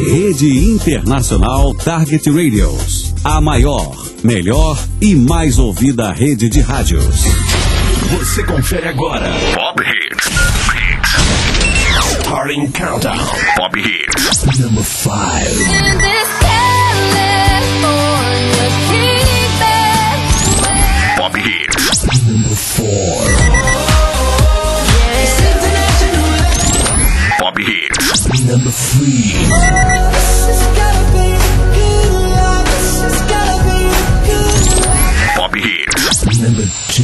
Rede Internacional Target Radios. A maior, melhor e mais ouvida rede de rádios. Você confere agora Pop Hits. Starting Countdown. Pop Hits. Number 5. In this California keep Pop Hits. Number 4. Pop Hits. Number 3. Pop Hits. Number 2.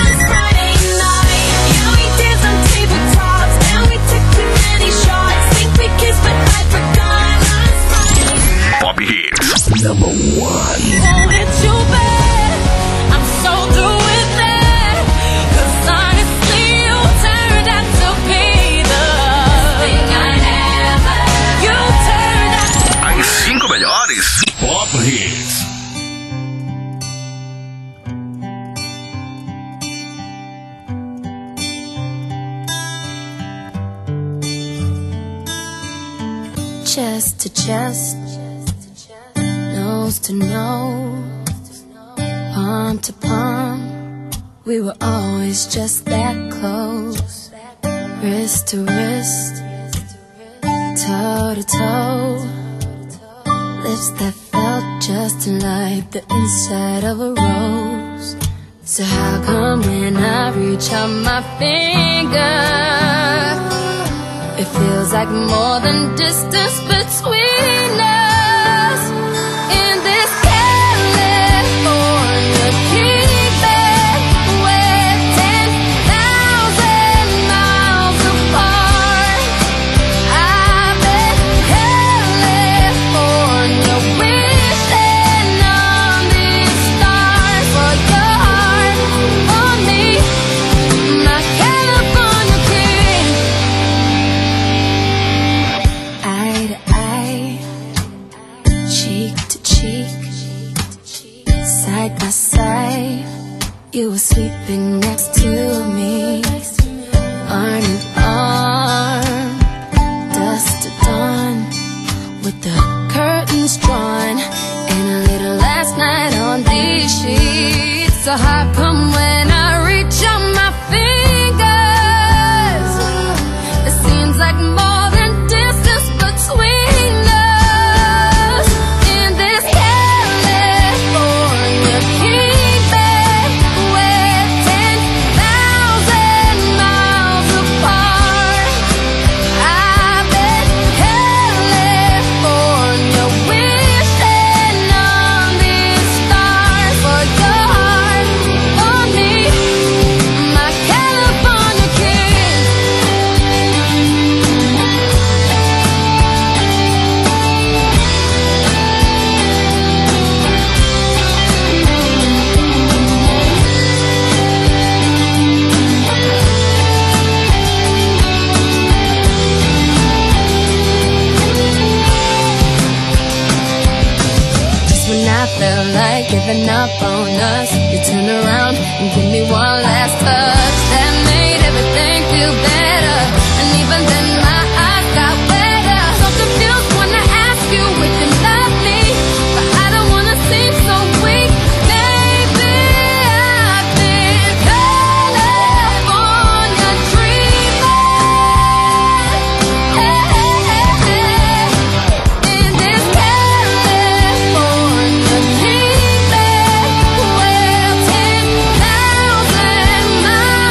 Pop Hits. Number 1. I'm so through with that. 'Cause honestly, you turned out to be the thing I never. You turned out to be. As 5 melhores Pop Hits. Chest to chest, nose to nose, palm to palm. We were always just that close. Wrist to wrist, toe to toe. Lips that felt just like the inside of a rose. So how come when I reach out my finger, it feels like more than distance between us. In this California keep-it, we're 10,000 miles apart. I've been California wishing on these stars for your heart, for me, my California king. Eye to eye, cheek to cheek, side by side, you were sleeping next to me, arm in arm, dusk to dawn, with the curtains drawn, and a little last night on these sheets. So how come when I reach out my fingers, it seems like more than distance between us. In this California keep-it, we're 10,000 miles apart. I've been California wishing on these stars for your heart, for me, my California king. Just when I felt like giving up on us, you turned around and give me one last touch that made everything feel better. And even then my eyes got wetter. So confused when I ask you if you love me, but I don't wanna seem so weak. Maybe I've been California dreaming. In this California keep-it, we're 10,000 miles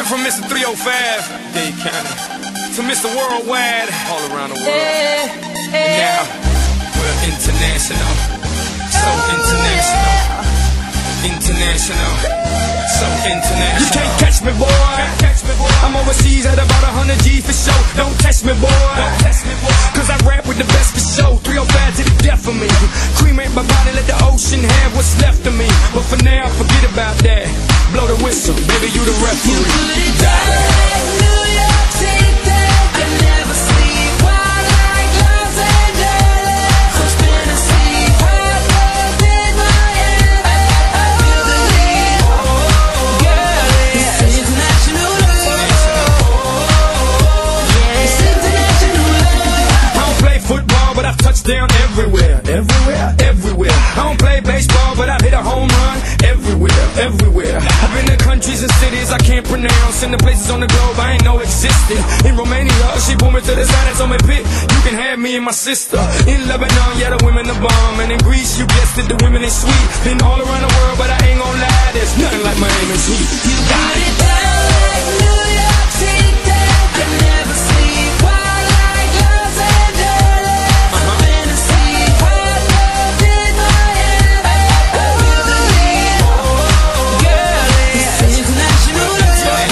Coming from Mr. 305, Dade County, to Mr. Worldwide, all around the world. And now, we're international. So international. International. So international. You can't catch me, boy. I'm overseas at about 100 G for show. Don't test me, boy. Cause I rap with the best for show. 305 to the death of me. Cremate my body, let the ocean have what's left of me. But for now, forget about that. Blow the whistle, baby, you the referee. You put it down like New York, take that. I never sleep. Wild like Los Angeles. From Tennessee, hot love in Miami. I feel the heat. Girl, it's international love. It's international love. I don't play football, but I touch down everywhere. Everywhere. I don't play baseball, but I hit a home run everywhere. I've been to countries and cities I can't pronounce, and the places on the globe I ain't know existed. In Romania, she pulled me to the side and told me, "Pit, you can have me and my sister." In Lebanon, yeah, the women are bomb, and in Greece, you guessed it, the women is sweet. Been all around the world, but I ain't gon' lie, there's nothing like Miami's heat. You got it down like New York, take that. I never sleep. Wild like Los Angeles. From Tennessee, hot love in Miami. I feel the heat. Girl, it's international love.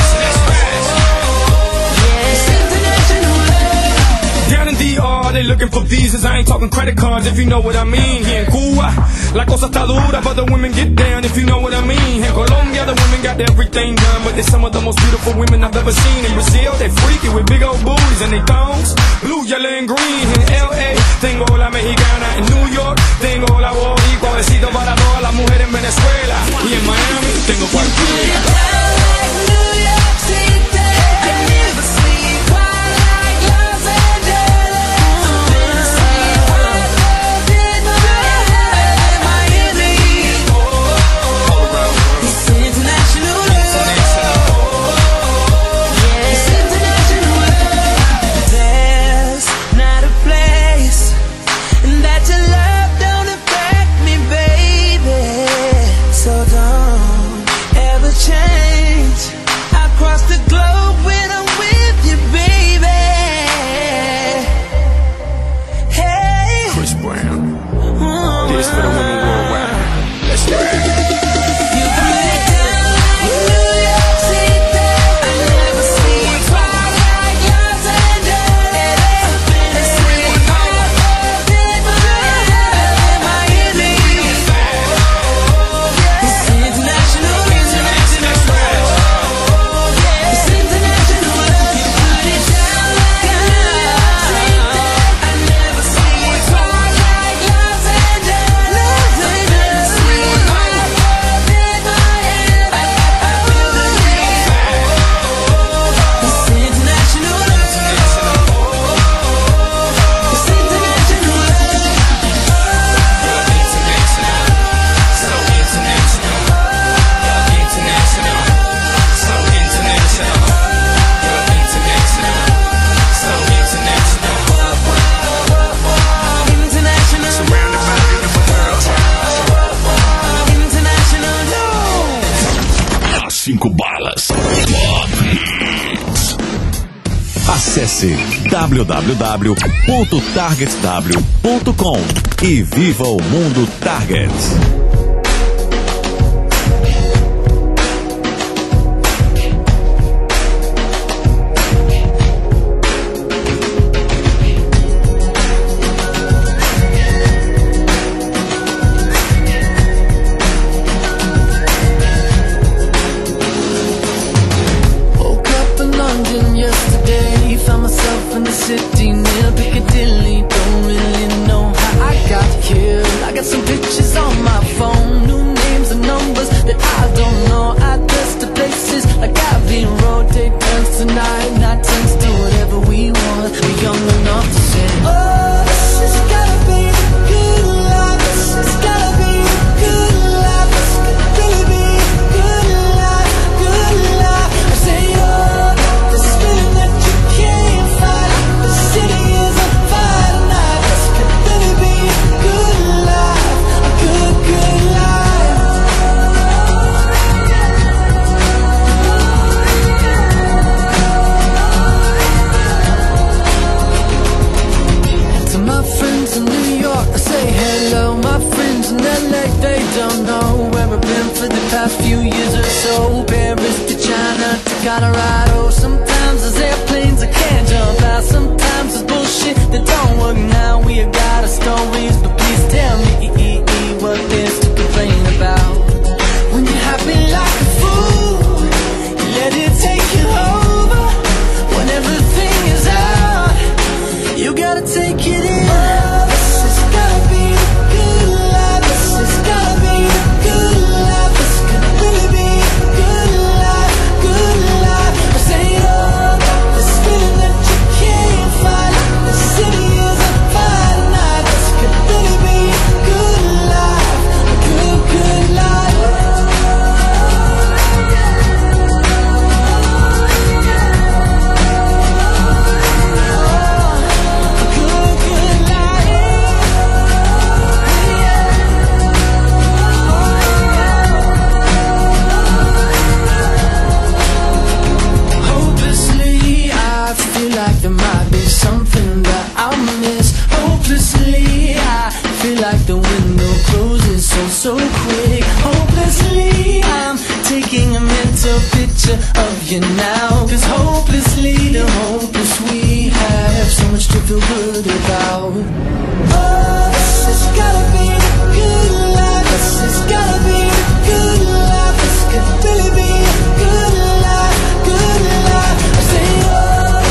It's international love. Down in DR, they looking for visas. I ain't talking credit cards, if you know what I mean. Here in Cuba, la cosa está dura, but the women get down, if you know what I mean. In Colombia, the women got everything done, but they're some of the most beautiful women I've ever seen. In Brazil, they freaky with big old booties and they thongs, blue, yellow, and green. In LA, tengo la mexicana. In New York, tengo la boricua. Besito para todas las mujeres en Venezuela. Y en Miami, tengo cualquiera. Acesse www.targetw.com e viva o mundo Target. gotta ride. Oh, sometimes there's airplanes I can't jump out. Sometimes there's bullshit that don't work. Now we have got our stories, but please tell me what there's to complain about. When you're happy like a fool, you let it take you over. When everything is out, you gotta take it in. Oh, this has gotta be the good life. This has gotta be the good life. This could really be a good life, good life. I say, oh, this feeling that you can't fight. The city is a fire night. This could really be a good life, a good, good life. There might be something that I'll miss. Hopelessly, I feel like the window closes so quick. Hopelessly, I'm taking a mental picture of you now. Cause hopelessly, the hopeless we have so much to feel good about. Oh, this has gotta be the good life. This has gotta be the good life. This could really be a good life, good life. I say, oh,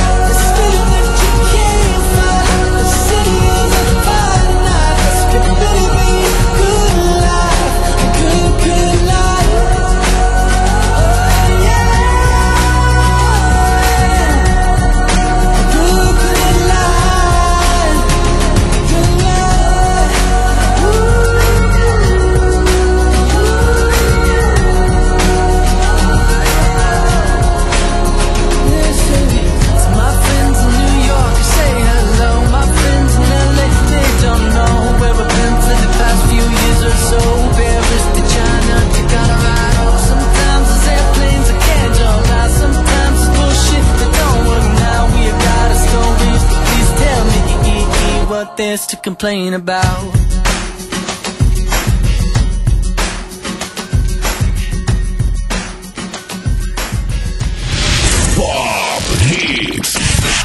there's to complain about. Pop Hits.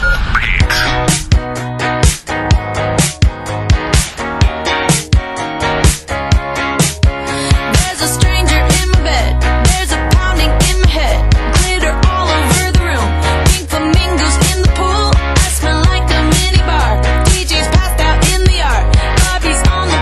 There's a stranger in my bed. There's a pounding in my head. Glitter all over the room. Pink flamingos in the pool. I smell like a mini bar. DJ's passed out in the yard. Bobby's on the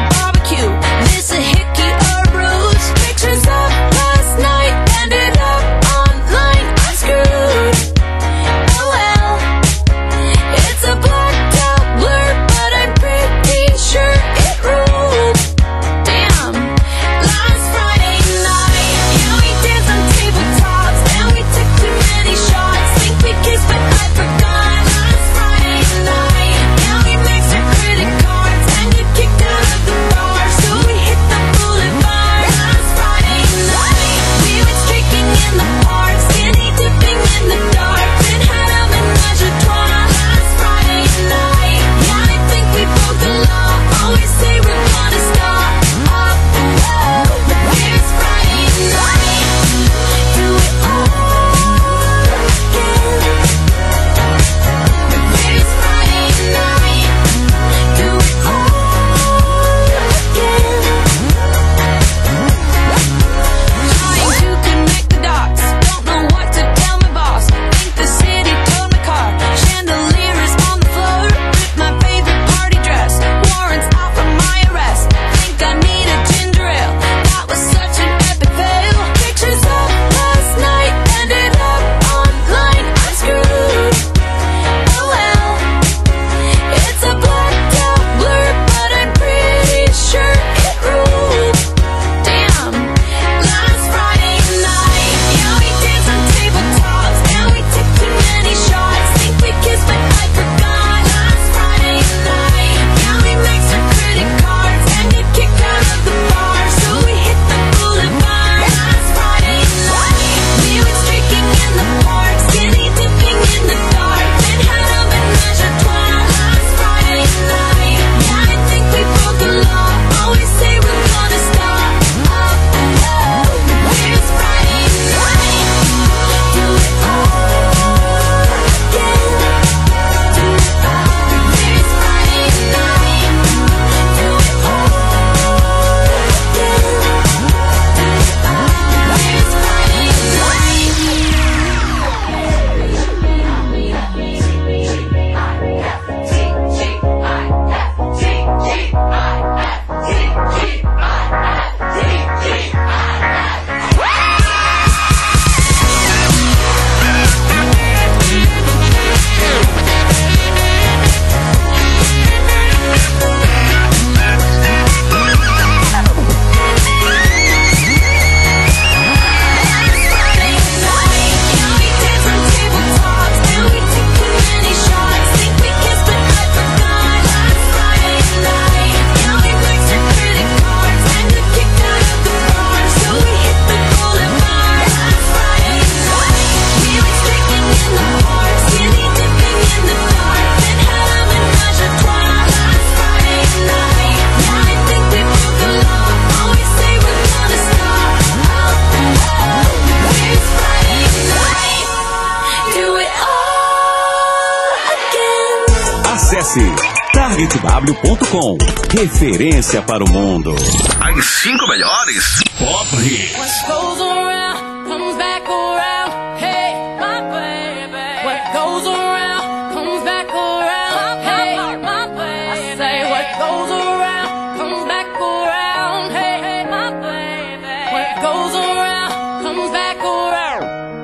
Acesse targetw.com. Referência para o mundo. As 5 melhores Pop Hits. What goes around comes back around. Hey, my baby. What goes around comes back around. Hey, my baby. I say what goes around comes back around. Hey, my baby. What goes around comes back around.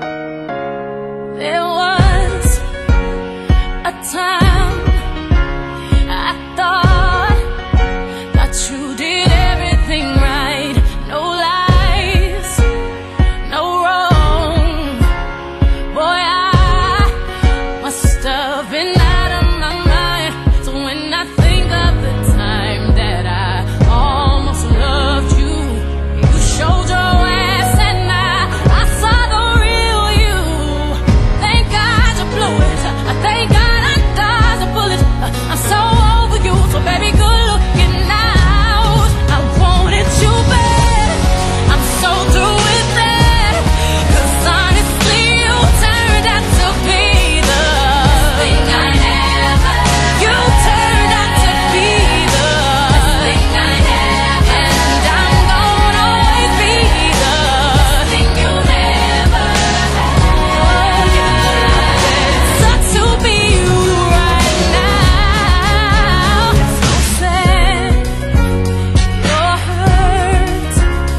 There was a time I thought that you did everything right. No lies, no wrong. Boy, I must have been out of my mind. So when I think of the time that I almost loved you, you showed your ass and I saw the real you. Thank God you blew it. Thank God I dodged a bullet. I'm so over you, so baby, good looking out. I wanted you bad. I'm so through with that. 'Cause honestly, you turned out to be the thing I never. You turned out to be the thing I never. And I'm gonna always be the thing you never had. It sucks to be you right now. It's so sad. You're hurt.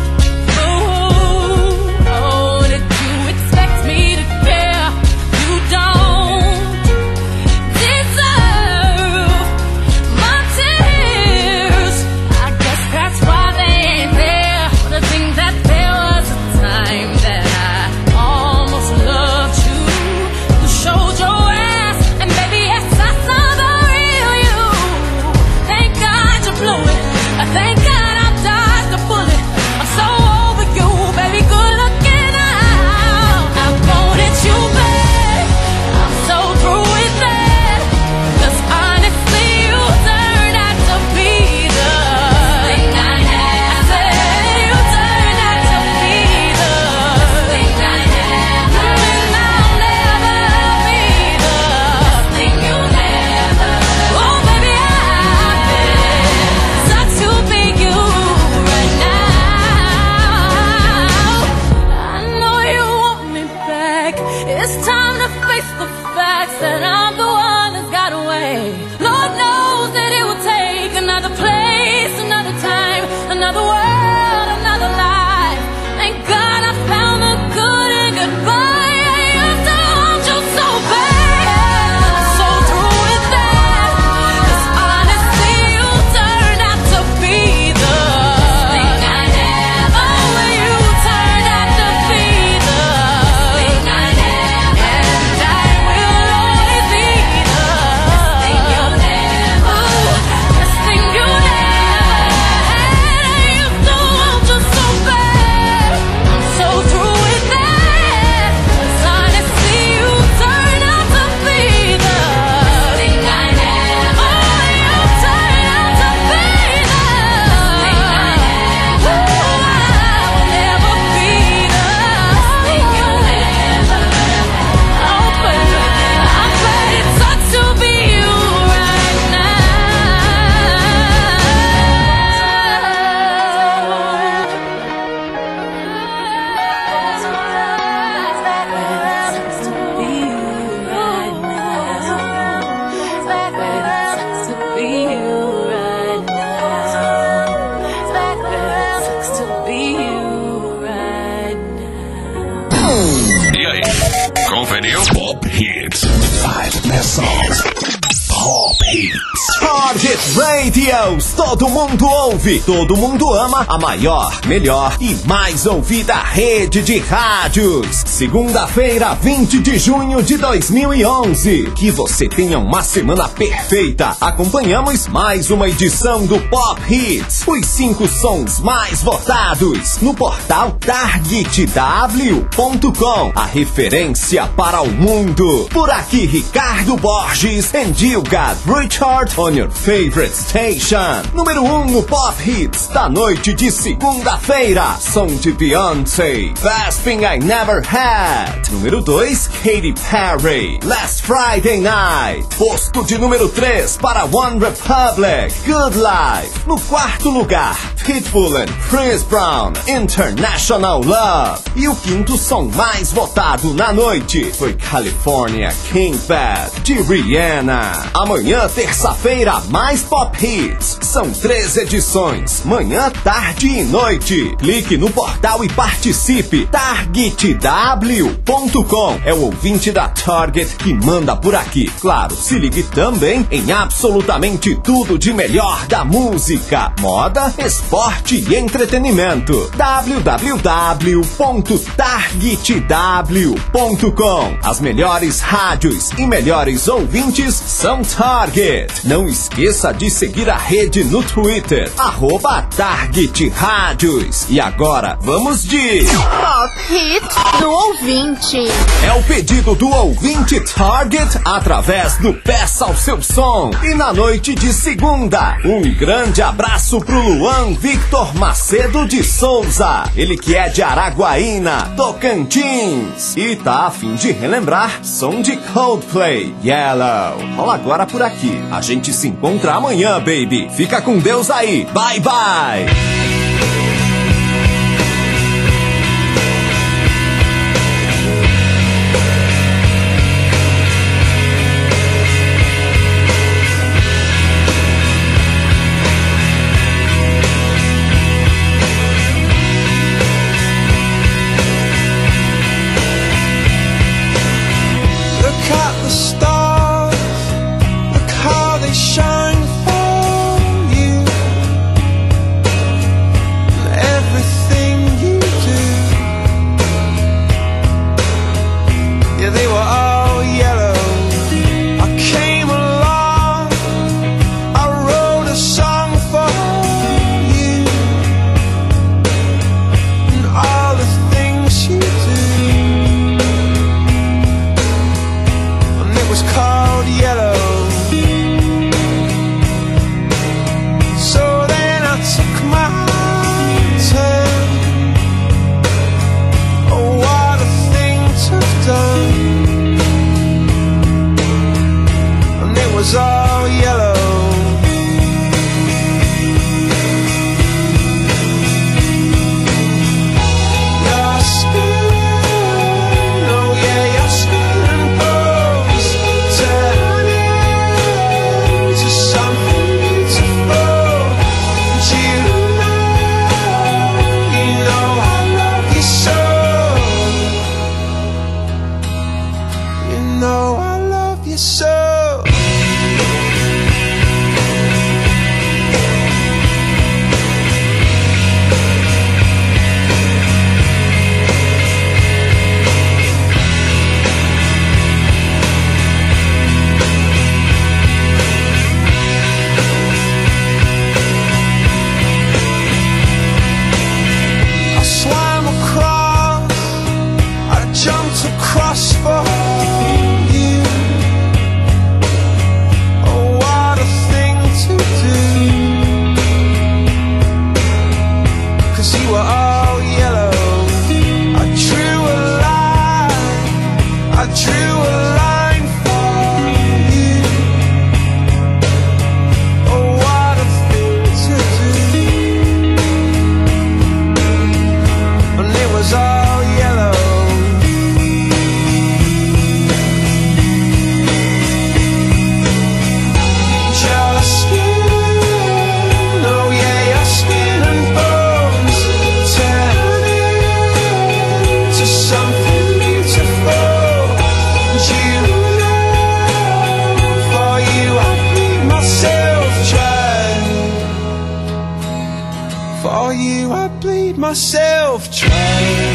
Oh, did you expect me to care? You don't deserve my tears. I guess that's why they ain't there. But I think that there was a time that I almost loved you. You showed your ass, and baby, yes, I saw the real you. Thank God you blew it. Thank God I dodged a bullet. I'm so over you, baby, good looking out. I wanted you back. I'm so through with that. 'Cause honestly, you turned out to be the thing I never. You turned out to be the thing I never. And I'll never be the thing you never. Oh, baby, sucks to be you right now. I know you want me back. It's time to face the facts that I'm the one that's got away. Lord knows that it will take another place, another time, another world, another life. Thank God I found the good in goodbye. I used to want you so bad. I'm so through with that. 'Cause honestly, you turned out to be the thing I never. Oh, you turned out to be the thing I never. And I will always be the thing you never. This thing you never had. I used to want you so bad. I'm so through with that. 'Cause honestly, you turned out to be the thing I never. Oh, you turned out to be the thing I never. I will never be the thing you never. Oh, baby, I bet it sucks to be you right E aí, conferiu? Pop Hits. 5 best songs. Pop Hits. Target Radios, todo mundo ouve, todo mundo ama a maior, melhor e mais ouvida rede de rádios. Segunda-feira, 20 de junho de 2011. Que você tenha uma semana perfeita. Acompanhamos mais uma edição do Pop Hits, os 5 sons mais votados no portal targetw.com, a referência para o mundo. Por aqui, Ricardo Borges e Dil Got Richard on your favorite station. Número 1 no Pop Hits da noite de segunda-feira. Som de Beyoncé, Best Thing I Never Had. Número 2, Katy Perry, Last Friday Night. Posto de número 3 para One Republic, Good Life. No quarto lugar, Pitbull and Chris Brown, International Love. E o quinto som mais votado na noite foi California King Bad, de Rihanna. Amanhã, terça-feira, mais Pop Hits. São 3 edições, manhã, tarde e noite. Clique no portal e participe. TargetW.com é o ouvinte da Target que manda por aqui. Claro, se ligue também em absolutamente tudo de melhor da música, moda, esporte e entretenimento. www.targetw.com. As melhores rádios e melhores ouvintes são Target. Não esqueça de seguir a rede no Twitter, @TargetRádios. E agora, vamos de Pop Hits do ouvinte. É o pedido do ouvinte Target através do Peça ao Seu Som. E na noite de segunda, um grande abraço pro Luan Victor Macedo de Souza. Ele que é de Araguaína, Tocantins. E tá a fim de relembrar som de Coldplay, Yellow. Rola agora por aqui. A gente se encontra amanhã, baby. Fica com Deus aí. Bye, bye. Myself trying.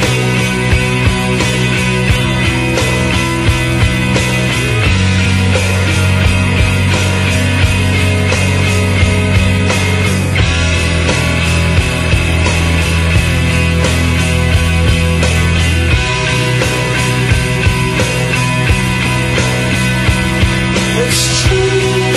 It's true.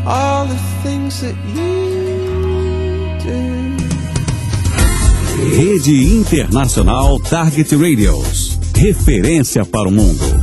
all the things that you do. Rede Internacional Target Radios. Referência para o mundo.